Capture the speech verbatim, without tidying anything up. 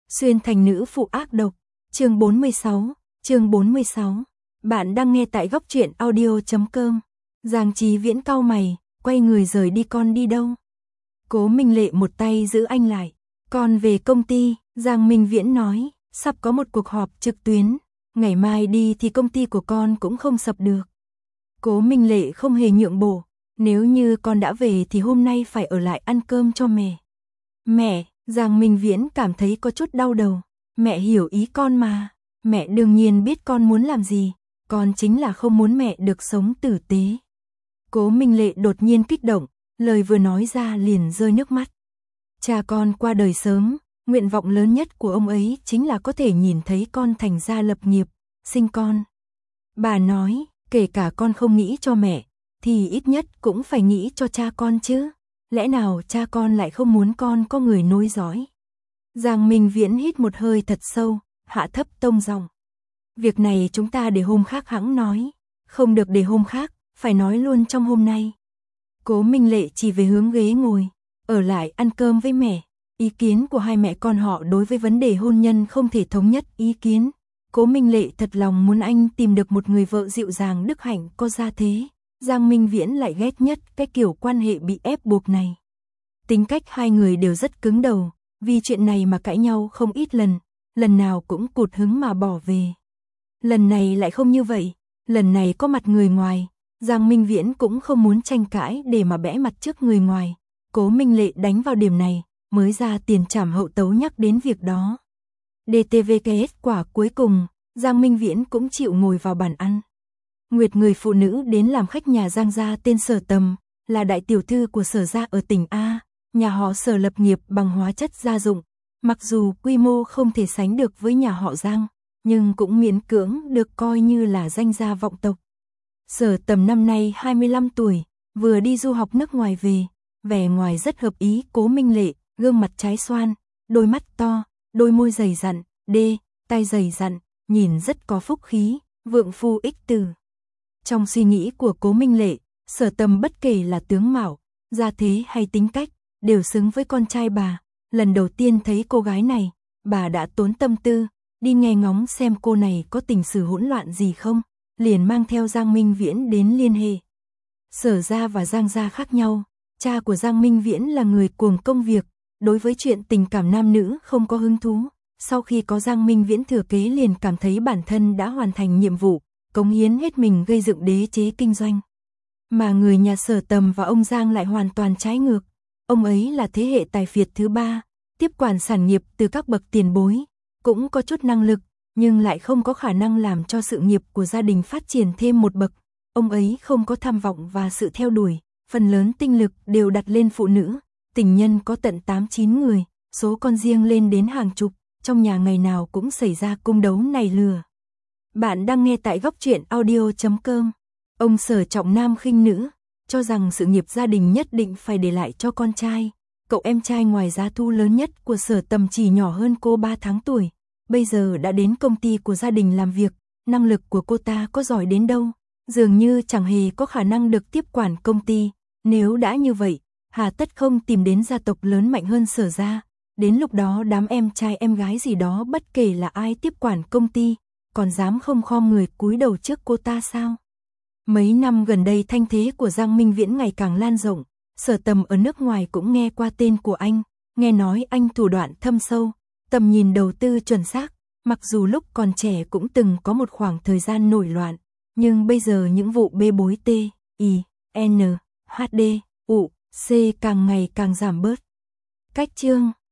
Xuyên thành nữ phụ ác độc, chương bốn mươi sáu, chương bốn mươi sáu. Bạn đang nghe tại góc truyện audio chấm com. Giang Chí Viễn cau mày, quay người rời đi. Con đi đâu? Cố Minh Lệ một tay giữ anh lại. Con về công ty, Giang Minh Viễn nói, sắp có một cuộc họp trực tuyến, ngày mai đi thì công ty của con cũng không sập được. Cố Minh Lệ không hề nhượng bộ, nếu như con đã về thì hôm nay phải ở lại ăn cơm cho mẹ. Mẹ, Giang Minh Viễn cảm thấy có chút đau đầu, mẹ hiểu ý con mà, mẹ đương nhiên biết con muốn làm gì, con chính là không muốn mẹ được sống tử tế. Cố Minh Lệ đột nhiên kích động, lời vừa nói ra liền rơi nước mắt. Cha con qua đời sớm, nguyện vọng lớn nhất của ông ấy chính là có thể nhìn thấy con thành gia lập nghiệp, sinh con. Bà nói, kể cả con không nghĩ cho mẹ, thì ít nhất cũng phải nghĩ cho cha con chứ. Lẽ nào cha con lại không muốn con có người nối dõi? Giang Minh Viễn hít một hơi thật sâu, hạ thấp tông giọng. Việc này chúng ta để hôm khác hẵng nói, không được để hôm khác, phải nói luôn trong hôm nay. Cố Minh Lệ chỉ về hướng ghế ngồi, ở lại ăn cơm với mẹ. Ý kiến của hai mẹ con họ đối với vấn đề hôn nhân không thể thống nhất ý kiến. Cố Minh Lệ thật lòng muốn anh tìm được một người vợ dịu dàng đức hạnh có gia thế. Giang Minh Viễn lại ghét nhất cái kiểu quan hệ bị ép buộc này. Tính cách hai người đều rất cứng đầu, vì chuyện này mà cãi nhau không ít lần, lần nào cũng cụt hứng mà bỏ về. Lần này lại không như vậy, lần này có mặt người ngoài, Giang Minh Viễn cũng không muốn tranh cãi để mà bẽ mặt trước người ngoài. Cố Minh Lệ đánh vào điểm này, mới ra tiền trảm hậu tấu nhắc đến việc đó. đê tê vê kết quả cuối cùng, Giang Minh Viễn cũng chịu ngồi vào bàn ăn. Nguyệt, người phụ nữ đến làm khách nhà Giang gia tên Sở Tầm, là đại tiểu thư của Sở gia ở tỉnh A, nhà họ Sở lập nghiệp bằng hóa chất gia dụng, mặc dù quy mô không thể sánh được với nhà họ Giang, nhưng cũng miễn cưỡng được coi như là danh gia vọng tộc. Sở Tầm năm nay hai mươi lăm tuổi, vừa đi du học nước ngoài về, vẻ ngoài rất hợp ý Cố Minh Lệ, gương mặt trái xoan, đôi mắt to, đôi môi dày dặn, đê, tai dày dặn, nhìn rất có phúc khí, vượng phu ích từ. Trong suy nghĩ của Cố Minh Lệ, Sở Tầm bất kể là tướng mạo, gia thế hay tính cách, đều xứng với con trai bà. Lần đầu tiên thấy cô gái này, bà đã tốn tâm tư, đi nghe ngóng xem cô này có tình sử hỗn loạn gì không, liền mang theo Giang Minh Viễn đến liên hệ. Sở gia và Giang gia khác nhau, cha của Giang Minh Viễn là người cuồng công việc, đối với chuyện tình cảm nam nữ không có hứng thú. Sau khi có Giang Minh Viễn thừa kế liền cảm thấy bản thân đã hoàn thành nhiệm vụ, cống hiến hết mình gây dựng đế chế kinh doanh. Mà người nhà Sở Tầm và ông Giang lại hoàn toàn trái ngược. Ông ấy là thế hệ tài phiệt thứ ba, tiếp quản sản nghiệp từ các bậc tiền bối, cũng có chút năng lực, nhưng lại không có khả năng làm cho sự nghiệp của gia đình phát triển thêm một bậc. Ông ấy không có tham vọng và sự theo đuổi, phần lớn tinh lực đều đặt lên phụ nữ, tình nhân có tận tám chín người, số con riêng lên đến hàng chục, trong nhà ngày nào cũng xảy ra cung đấu này lừa. Bạn đang nghe tại góc truyện audio chấm com. Ông Sở trọng nam khinh nữ, cho rằng sự nghiệp gia đình nhất định phải để lại cho con trai. Cậu em trai ngoài giá thu lớn nhất của Sở Tầm chỉ nhỏ hơn cô ba tháng tuổi, bây giờ đã đến công ty của gia đình làm việc, năng lực của cô ta có giỏi đến đâu, dường như chẳng hề có khả năng được tiếp quản công ty. Nếu đã như vậy, hà tất không tìm đến gia tộc lớn mạnh hơn Sở gia, đến lúc đó đám em trai em gái gì đó bất kể là ai tiếp quản công ty, còn dám không khom người cúi đầu trước cô ta sao? Mấy năm gần đây thanh thế của Giang Minh Viễn ngày càng lan rộng, Sở Tầm ở nước ngoài cũng nghe qua tên của anh, nghe nói anh thủ đoạn thâm sâu, tầm nhìn đầu tư chuẩn xác, mặc dù lúc còn trẻ cũng từng có một khoảng thời gian nổi loạn, nhưng bây giờ những vụ bê bối T, I, N, H D, U, C càng ngày càng giảm bớt. Cách chương